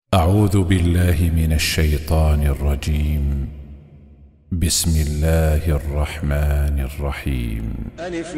أعوذ بالله من الشيطان الرجيم. بسم الله الرحمن الرحيم. ألف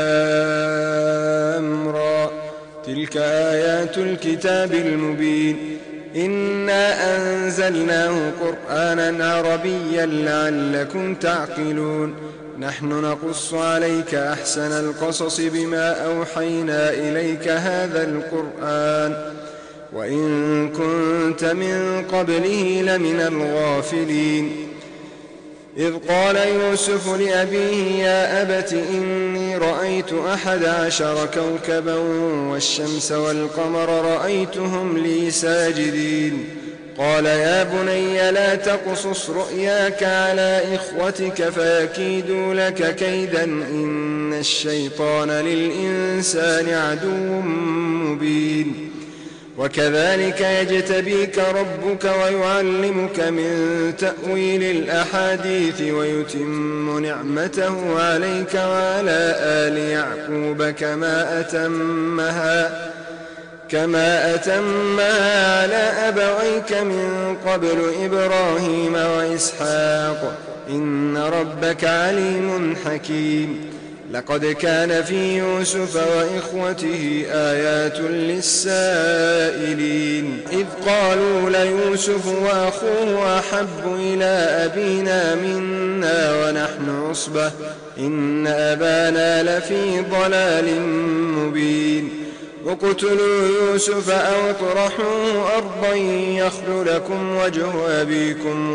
لام را، تلك آيات الكتاب المبين. إنا أنزلناه قرآنا عربيا لعلكم تعقلون. نحن نقص عليك أحسن القصص بما أوحينا إليك هذا القرآن وإن كنت من قبله لمن الغافلين. إذ قال يوسف لأبيه يا أبت إني رأيت 11 كوكبا والشمس والقمر رأيتهم لي ساجدين. قال يا بني لا تقصص رؤياك على إخوتك فيكيدوا لك كيدا إن الشيطان للإنسان عدو مبين. وكذلك يجتبيك ربك ويعلمك من تأويل الأحاديث ويتم نعمته عليك وعلى آل يعقوب كما أتمها على أبويك من قبل إبراهيم وإسحاق إن ربك عليم حكيم. لقد كان في يوسف وإخوته آيات للسائلين إذ قالوا ليوسف وأخوه أحب إلى أبينا منا ونحن عصبة إن أبانا لفي ضلال مبين. اقتلوا يوسف أو اطرحوه أرضا يخل لكم وجه أبيكم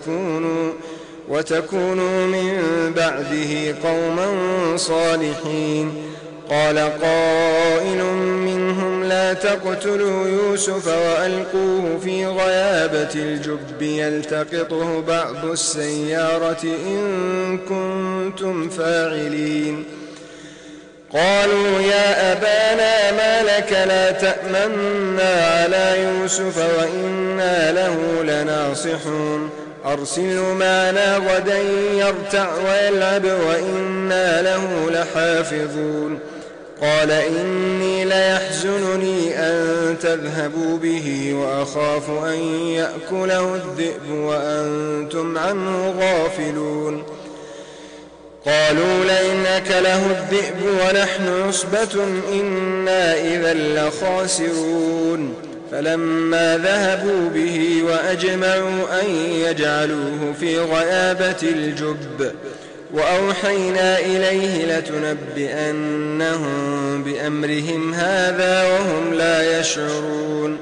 وتكونوا من بعده قوما صالحين. قال قائل منهم لا تقتلوا يوسف وألقوه في غيابة الجب يلتقطه بعض السيارة إن كنتم فاعلين. قالوا يا أبانا ما لك لا تأمنا على يوسف وإنا له لناصحون. أرسله معنا غدا يرتع ويلعب وإنا له لحافظون. قال إني ليحزنني أن تذهبوا به وأخاف أن يأكله الذئب وأنتم عنه غافلون. قالوا لئن أكله الذئب ونحن عصبة إنا إذا لخاسرون. فلما ذهبوا به وأجمعوا أن يجعلوه في غيابة الجب وأوحينا إليه لتنبئنهم بأمرهم هذا وهم لا يشعرون.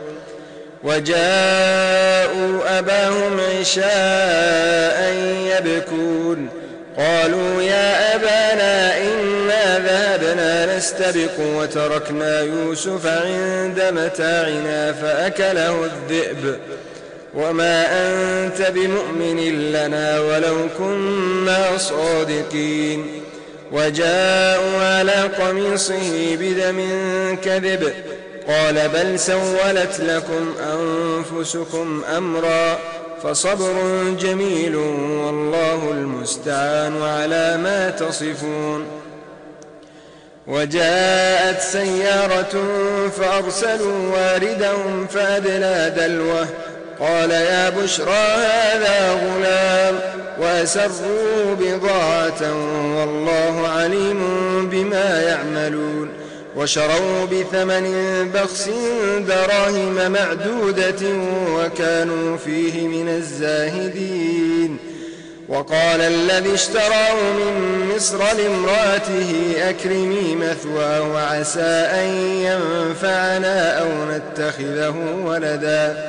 وجاءوا أباهم عشاء يبكون. قالوا يا أبانا إنا ذهبنا نستبق وتركنا يوسف عند متاعنا فأكله الذئب وما أنت بمؤمن لنا ولو كنا صادقين. وجاءوا على قميصه بدم كذب قال بل سولت لكم أنفسكم أمرا فصبر جميل والله المستعان على ما تصفون. وجاءت سيارة فأرسلوا واردهم فأدلى دلوه قال يا بشرى هذا غلام وأسروا بضاعة والله عليم بما يعملون. وشروا بثمن بخس دراهم معدودة وكانوا فيه من الزاهدين. وقال الذي اشتراه من مصر لامرأته أكرمي مثواه وعسى أن ينفعنا أو نتخذه ولدا.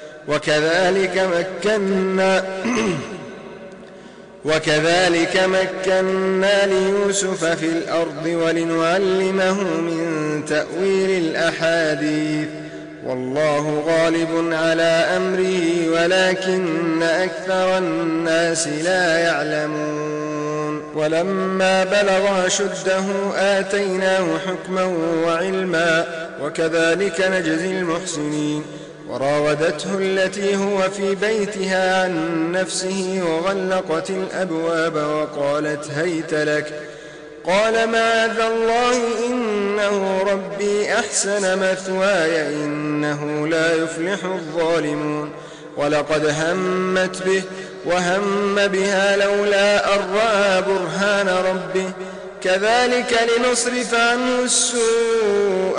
وكذلك مكنا ليوسف في الأرض ولنعلمه من تأويل الأحاديث والله غالب على أمره ولكن أكثر الناس لا يعلمون. ولما بلغ أشده آتيناه حكما وعلما وكذلك نجزي المحسنين. وراودته التي هو في بيتها عن نفسه وغلقت الأبواب وقالت هيت لك قال معاذ الله إنه ربي أحسن مثواي إنه لا يفلح الظالمون ولقد همت به وهم بها لولا أن رأى برهان ربه كذلك لنصرف عنه السوء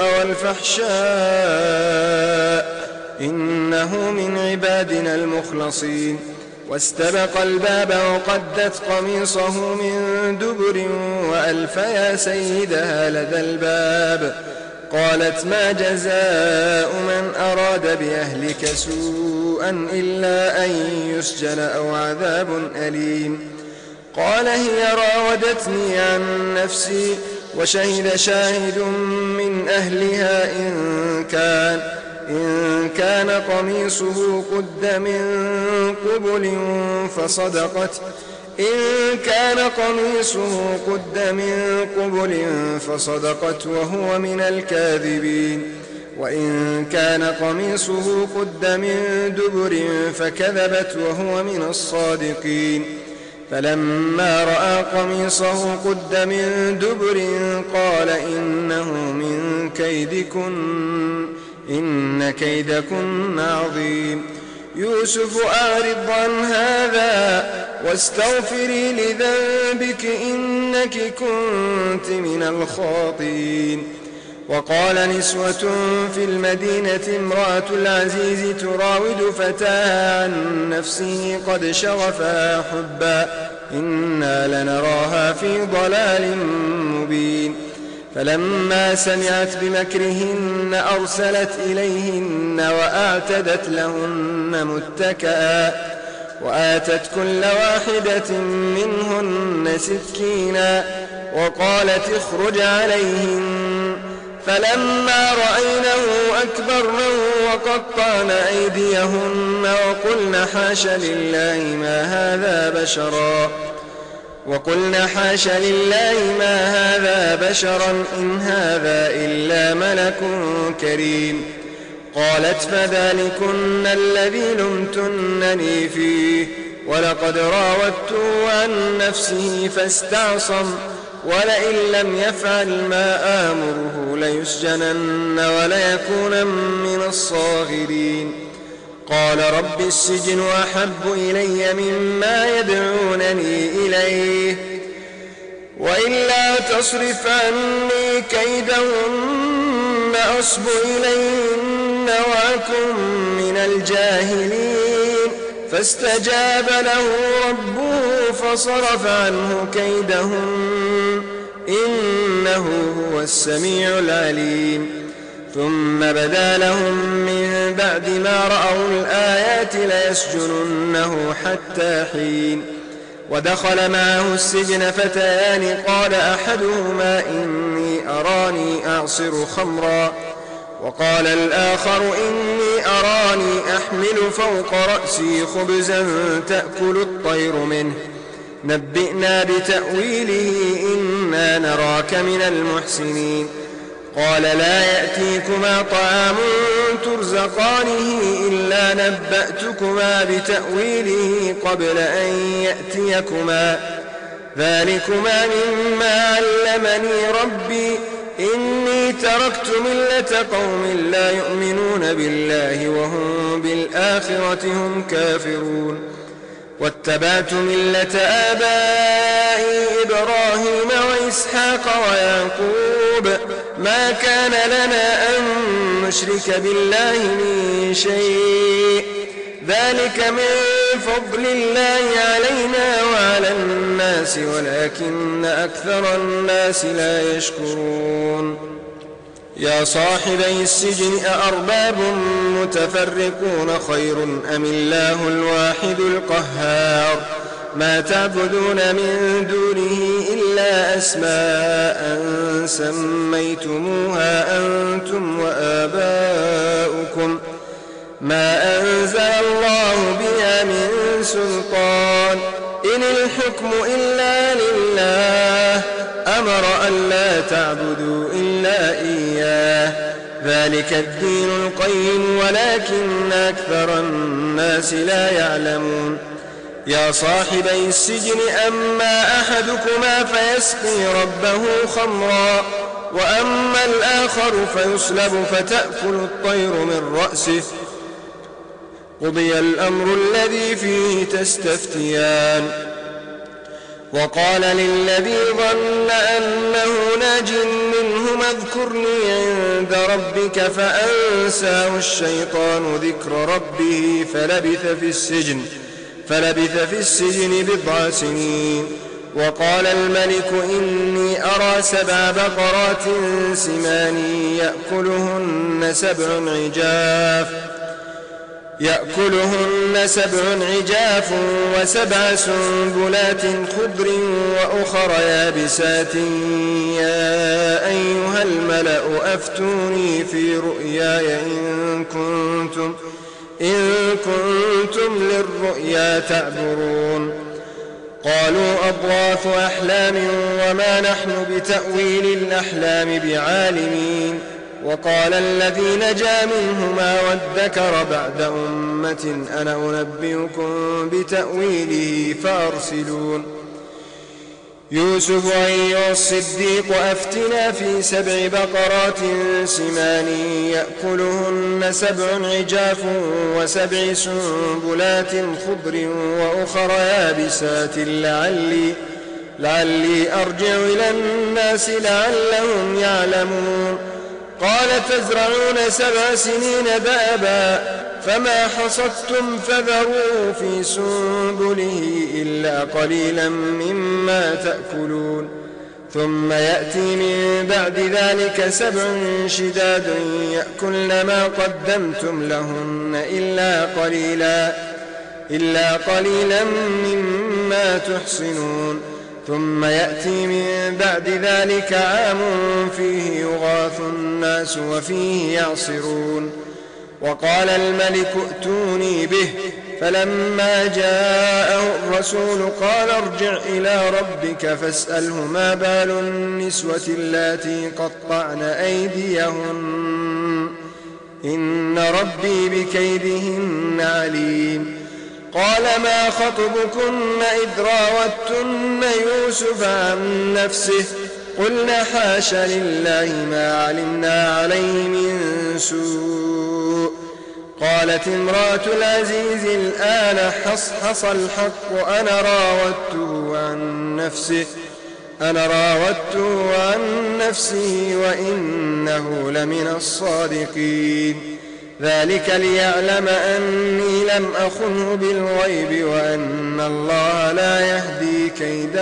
والفحشاء إنه من عبادنا المخلصين واستبق الباب وقدت قميصه من دبر وألف يا سيدها لدى الباب قالت ما جزاء من أراد بأهلك سوءا إلا أن يسجن أو عذاب أليم قال هي راودتني عن نفسي وشهد شاهد من أهلها إن كان قميصه قد من قبل فصدقت وهو من الكاذبين وإن كان قميصه قد من دبر فكذبت وهو من الصادقين فلما رأى قميصه قد من دبر قال إنه من كيدكن إن كيدكن عظيم يوسف أعرض عن هذا واستغفري لذنبك إنك كنت من الخاطئين وقال نسوة في المدينة امرأة العزيز تراود فتاها عن نفسه قد شغفها حبا إنا لنراها في ضلال مبين فلما سمعت بمكرهن أرسلت إليهن وأعتدت لهن متكئا وآتت كل واحدة منهن سكينا وقالت اخرج عليهن فلما رأينه أكبرنه وقطعن أيديهن وقلن حاش لله ما هذا بشرا إن هذا إلا ملك كريم قالت فذلكن الذي لمتنني فيه ولقد راودته عن نفسه فاستعصم ولئن لم يفعل ما آمره ليسجنن وليكون من الصاغرين قال رب السجن أحب إلي مما يدعونني إليه وإلا تصرف عني كيدهن أصب إليهن وأكن من الجاهلين فاستجاب له ربه فصرف عنه كيدهن إنه هو السميع العليم ثم بدا لهم من بعد ما رأوا الآيات ليسجننه حتى حين ودخل معه السجن فتيان قال أحدهما إني أراني أعصر خمرا وقال الآخر إني أراني أحمل فوق رأسي خبزا تأكل الطير منه نبئنا بتأويله إنا نراك من المحسنين قال لا يأتيكما طعام ترزقانه إلا نبأتكما بتأويله قبل أن يأتيكما ذلكما مما علمني ربي إني تركت ملة قوم لا يؤمنون بالله وهم بالآخرة هم كافرون واتبعت ملة آبائي إبراهيم وإسحاق ويعقوب ما كان لنا أن نشرك بالله من شيء ذلك من فضل الله علينا وعلى الناس ولكن أكثر الناس لا يشكرون يا صاحبي السجن أأرباب متفرقون خير أم الله الواحد القهار ما تعبدون من دونه إلا أسماء سميتموها أنتم وآباؤكم ما أنزل الله بها من سلطان إن الحكم إلا لله أمر أن لا تعبدوا إلا إياه ذلك الدين القيم ولكن أكثر الناس لا يعلمون يا صاحبي السجن أما أحدكما فيسقي ربه خمرا وأما الآخر فيصلب فتأكل الطير من رأسه قضي الأمر الذي فيه تستفتيان. وقال للذي ظن أنه ناج منهما اذكرني عند ربك فأنساه الشيطان ذكر ربه فلبث في السجن 9 سنين. وقال الملك إني أرى 7 بقرات سمان يأكلهن 7 عجاف و7 سنبلات خضر وأخر يابسات يا أيها الملأ أفتوني في رؤياي إن كنتم للرؤيا تعبرون. قالوا أضغاث أحلام وما نحن بتأويل الأحلام بعالمين. وقال الذي نجا منهما وادكر بعد أمة أنا أنبئكم بتأويله فأرسلون. يوسف أيها الصديق أفتنا في 7 بقرات سمان يأكلهن 7 عجاف و7 سنبلات خضر وأخر يابسات لعلي أرجع إلى الناس لعلهم يعلمون. قال تزرعون 7 سنين دأبا فما حصدتم فذروه في سنبله إلا قليلا مما تأكلون. ثم يأتي من بعد ذلك 7 شداد يأكلن ما قدمتم لهن إلا قليلا مما تحصنون. ثم يأتي من بعد ذلك عام فيه يغاث الناس وفيه يعصرون. وقال الملك ائتوني به فلما جاءه الرسول قال ارجع إلى ربك فاسأله ما بال النسوة اللاتي قطعن أيديهن إن ربي بكيدهن عليم. قال ما خطبكن إذ راوتن يوسف عن نفسه قلنا حاش لله ما علمنا عليه من سوء. قالت امرأة العزيز الآن حصحص الحق أنا راودته عن نفسه وإنه لمن الصادقين. ذلك ليعلم أني لم أخنه بالغيب وأن الله لا يهدي كيد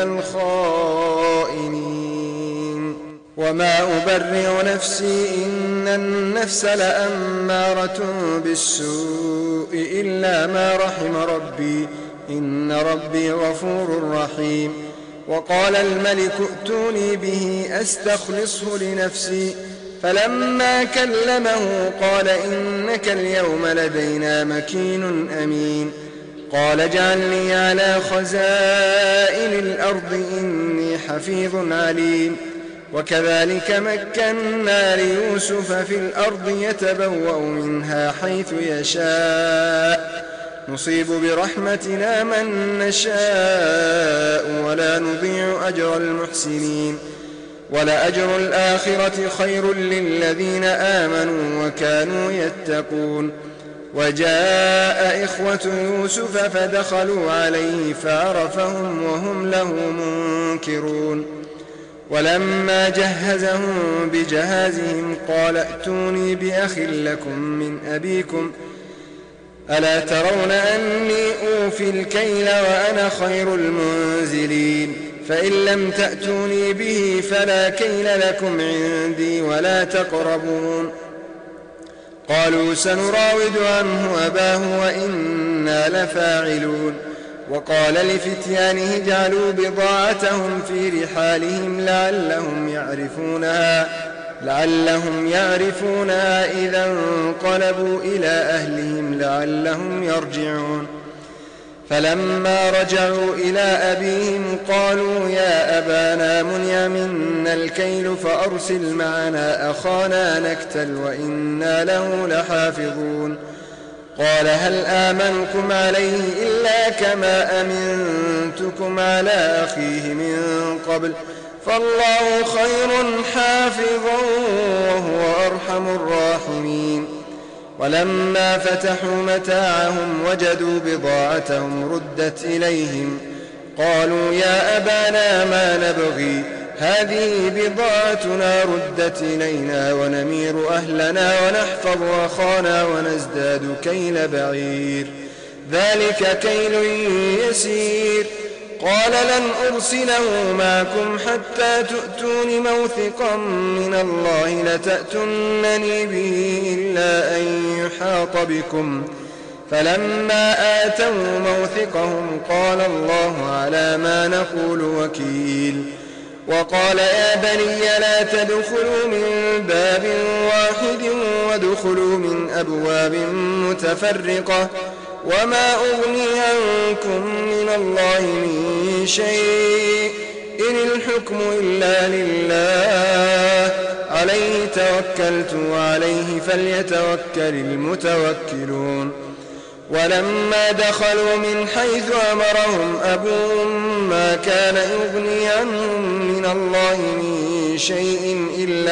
الخائنين. وما أبرئ نفسي إن النفس لأمارة بالسوء إلا ما رحم ربي إن ربي غفور رحيم. وقال الملك ائتوني به أستخلصه لنفسي فلما كلمه قال إنك اليوم لدينا مكين أمين. قال اجعلني على خزائن الأرض إني حفيظ عليم. وكذلك مكنا ليوسف في الأرض يتبوأ منها حيث يشاء نصيب برحمتنا من نشاء ولا نضيع أجر المحسنين. ولأجر الآخرة خير للذين آمنوا وكانوا يتقون. وجاء إخوة يوسف فدخلوا عليه فعرفهم وهم له منكرون. ولما جهزهم بجهازهم قال ائتوني بأخ لكم من أبيكم ألا ترون أني أوفي الكيل وأنا خير المنزلين. فإن لم تأتوني به فلا كيل لكم عندي ولا تقربون. قالوا سنراود عنه أباه وإنا لفاعلون. وقال لفتيانه اجعلوا بضاعتهم في رحالهم لعلهم يعرفونها إذا انقلبوا إلى أهلهم لعلهم يرجعون. فلما رجعوا إلى أبيهم قالوا يا أبانا منع منا الكيل فأرسل معنا أخانا نكتل وإنا له لحافظون. قال هل آمنكم عليه إلا كما أمنتكم على أخيه من قبل فالله خير حافظا وهو أرحم الراحمين. ولما فتحوا متاعهم وجدوا بضاعتهم ردت إليهم قالوا يا أبانا ما نبغي هذه بضاعتنا ردت إلينا ونمير أهلنا ونحفظ أخانا ونزداد كيل بعير ذلك كيل يسير. قال لن أرسله معكم حتى تؤتون موثقا من الله لتأتونني به إلا أن يحاط بكم. فلما آتوا موثقهم قال الله على ما نقول وكيل. وقال يا بني لا تدخلوا من باب واحد وادخلوا من أبواب متفرقة وما أغني عنكم من الله من شيء إن الحكم إلا لله عليه توكلت وعليه فليتوكل المتوكلون. ولما دخلوا من حيث أمرهم أبوهم ما كان يغني عنهم من الله من شيء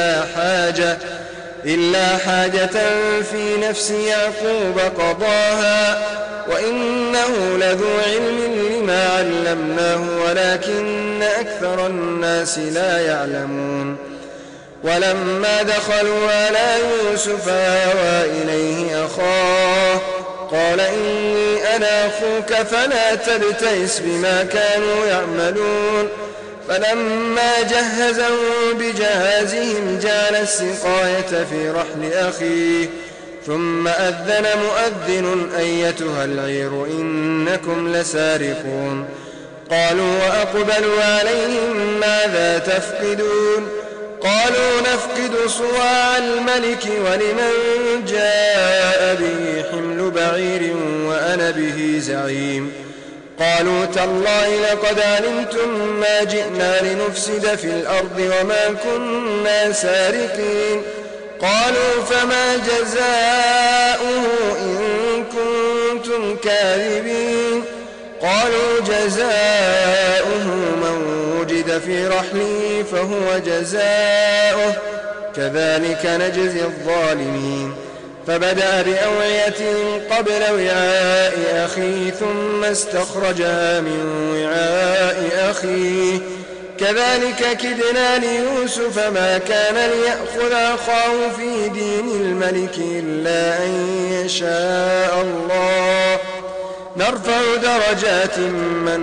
إلا حاجة في نفس يعقوب قضاها وإنه لذو علم لما علمناه ولكن أكثر الناس لا يعلمون. ولما دخلوا على يوسف آوى إليه أخاه قال إني أنا أخوك فلا تبتئس بما كانوا يعملون. فلما جهزهم بجهازهم جعل السقاية في رحل أخيه ثم أذن مؤذن أيتها العير إنكم لسارقون. قالوا وأقبلوا عليهم ماذا تفقدون قالوا نفقد صواع الملك ولمن جاء به حمل بعير وأنا به زعيم. قالوا تالله لقد علمتم ما جئنا لنفسد في الأرض وما كنا سارقين. قالوا فما جزاؤه إن كنتم كاذبين. قالوا جزاؤه من وجد في رحله فهو جزاؤه كذلك نجزي الظالمين. فبدأ بأوعيتهم قبل وعاء أخيه ثم استخرجها من وعاء أخيه كذلك كدنا ليوسف ما كان ليأخذ أخاه في دين الملك إلا أن يشاء الله نرفع درجات من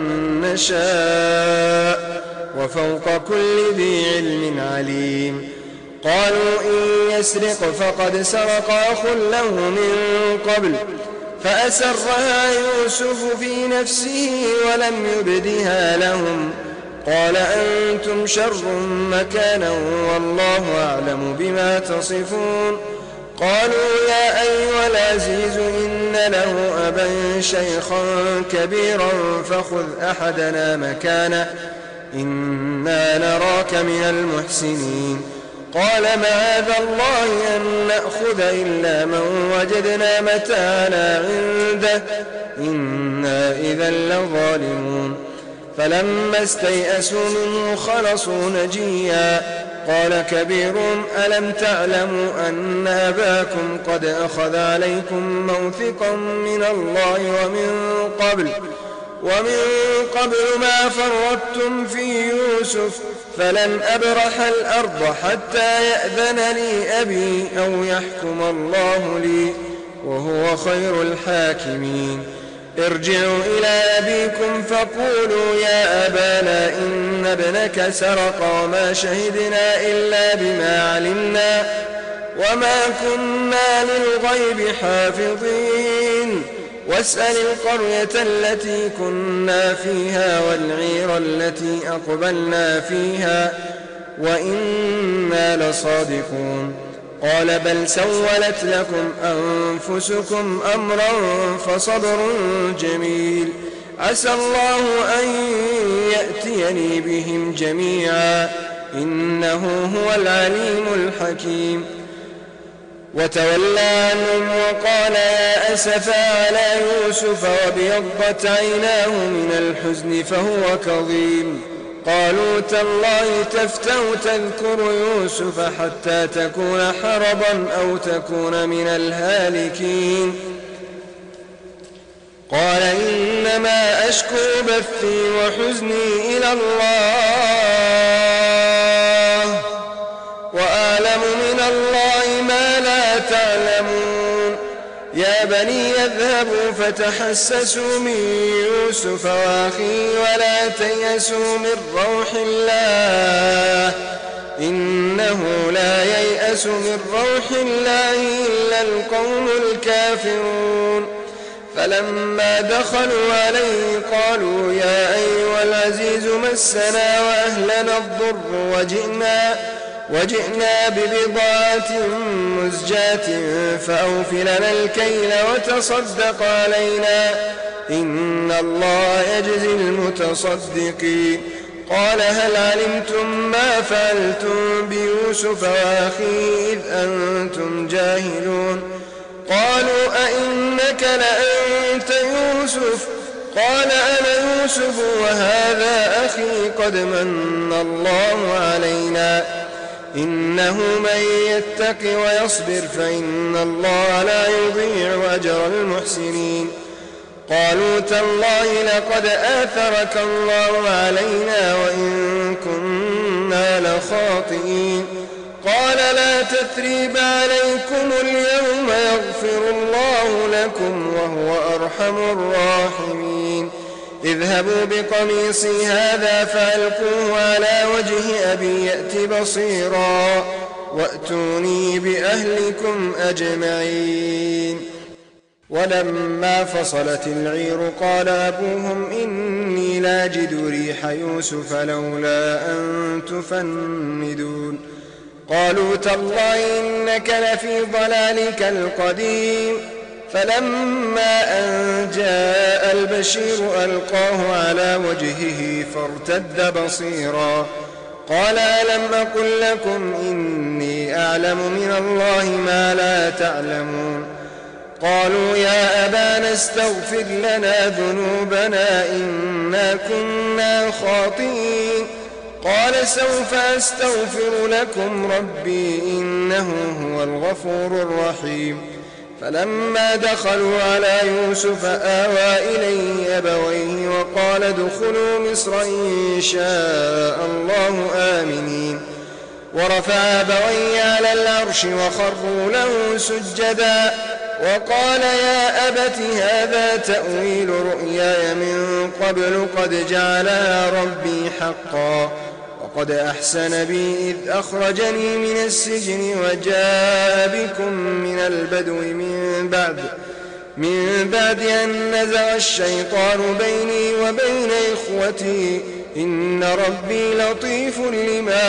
نشاء وفوق كل ذي علم عليم. قالوا إن يسرق فقد سرق أخ له من قبل فأسرها يوسف في نفسه ولم يبدها لهم. قال أنتم شر مكانا والله أعلم بما تصفون. قالوا يا أيها العزيز إن له أبا شيخا كبيرا فخذ أحدنا مكانه إنا نراك من المحسنين. قال معاذ الله أن نأخذ إلا من وجدنا متاعنا عنده إنا إذا لظالمون. فلما استيئسوا منه خلصوا نجيا. قال كبيرهم ألم تعلموا أن أباكم قد أخذ عليكم موثقا من الله ومن قبل ما فرطتم في يوسف فلن أبرح الأرض حتى يأذن لي أبي أو يحكم الله لي وهو خير الحاكمين. ارجعوا إلى أبيكم فقولوا يا أبانا إن ابنك سرق وما شهدنا إلا بما علمنا وما كنا للغيب حافظين. واسأل القرية التي كنا فيها والعير التي أقبلنا فيها وإنا لصادقون. قال بل سولت لكم أنفسكم أمرا فصبر جميل عسى الله أن يأتيني بهم جميعا إنه هو العليم الحكيم. وتولى عنهم وقال يا أسفا على يوسف وابيضت عيناه من الحزن فهو كظيم. قالوا تالله تفتأ تذكر يوسف حتى تكون حرضا أو تكون من الهالكين. قال إنما أشكو بثي وحزني إلى الله وأعلم من الله ما لا تعلمون. يا بني اذهبوا فتحسسوا من يوسف وأخيه ولا تيأسوا من روح الله إنه لا ييأس من روح الله إلا القوم الكافرون. فلما دخلوا عليه قالوا يا أيها العزيز مسنا وأهلنا الضر وجئنا ببضاعة مزجاة فأوف لنا الكيل وتصدق علينا إن الله يجزي المتصدقين. قال هل علمتم ما فعلتم بيوسف وأخيه إذ أنتم جاهلون؟ قالوا أئنك لأنت يوسف؟ قال أنا يوسف وهذا أخي قد من الله علينا إنه من يتق ويصبر فإن الله لا يضيع أجر المحسنين. قالوا تالله لقد آثرك الله علينا وإن كنا لخاطئين. قال لا تثريب عليكم اليوم يغفر الله لكم وهو أرحم الراحمين. اذهبوا بقميصي هذا فألقوه على وجه أبي يأت بصيرا وأتوني بأهلكم أجمعين. ولما فصلت العير قال أبوهم إني لاجد ريح يوسف لولا أن تفندون. قالوا تالله إنك لفي ضلالك القديم. فلما أن جاء البشير ألقاه على وجهه فارتد بصيرا قال ألم أقل لكم إني أعلم من الله ما لا تعلمون. قالوا يا أبانا استغفر لنا ذنوبنا إنا كنا خاطئين. قال سوف أستغفر لكم ربي إنه هو الغفور الرحيم. فلما دخلوا على يوسف آوى إليه أبويه وقال ادخلوا مصر إن شاء الله آمنين. ورفع أبويه على العرش وخروا له سجدا وقال يا أبت هذا تأويل رؤياي من قبل قد جعلها ربي حقا وقد أحسن بي إذ أخرجني من السجن وجاء بكم من البدو من بعد أن نزغ الشيطان بيني وبين إخوتي إن ربي لطيف لما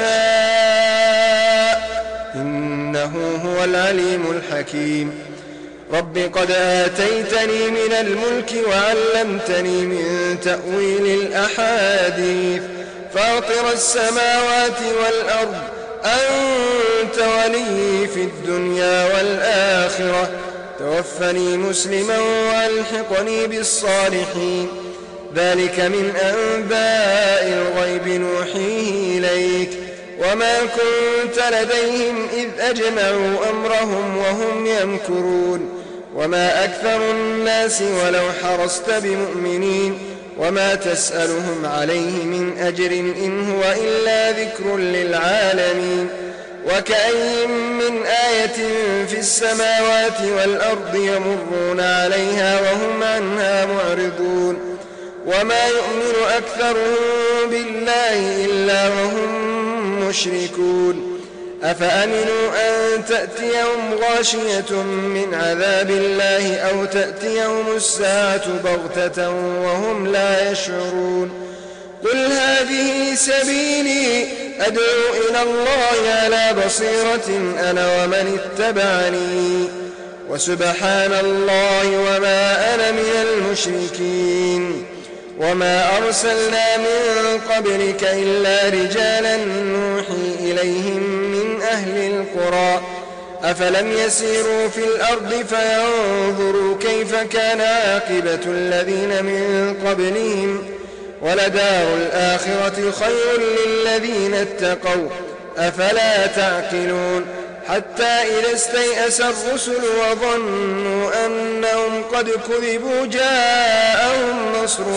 يشاء إنه هو العليم الحكيم. رب قد آتيتني من الملك وعلمتني من تأويل الأحاديث فاطر السماوات والأرض أنت ولي في الدنيا والآخرة توفني مسلما وألحقني بالصالحين. ذلك من أنباء الغيب نوحيه إليك وما كنت لديهم إذ أجمعوا أمرهم وهم يمكرون. وما أكثر الناس ولو حرصت بمؤمنين وما تسألهم عليه من أجر إن هو إلا ذكر للعالمين. وكأي من آية في السماوات والأرض يمرون عليها وهم عنها معرضون. وما يؤمن أكثرهم بالله إلا وهم مشركون. أفأمنوا أن تأتيهم غاشية من عذاب الله أو تأتيهم الساعة بغتة وهم لا يشعرون. قل هذه سبيلي أدعو إلى الله على بصيرة أنا ومن اتبعني وسبحان الله وما أنا من المشركين. وما أرسلنا من قبلك إلا رجالا نوحي إليهم من أهل القرى أفلم يسيروا في الأرض فينظروا كيف كان عاقبة الذين من قبلهم ولدار الآخرة خير للذين اتقوا أفلا تعقلون حتى إذا استيأس الرسل وظنوا أنهم قد كذبوا جاءهم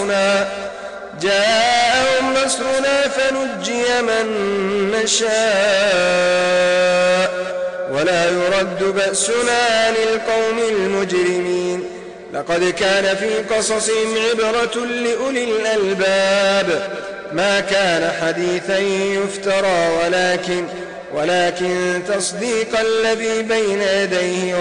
نصرنا فنجي من نشاء ولا يرد بأسنا عن القوم المجرمين لقد كان في قصصهم عبرة لأولي الألباب ما كان حديثا يفترى ولكن تصديق الذي بين يديه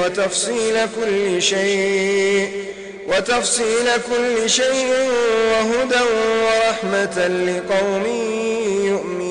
وتفصيل كل شيء وهدى ورحمة لقوم يؤمنون.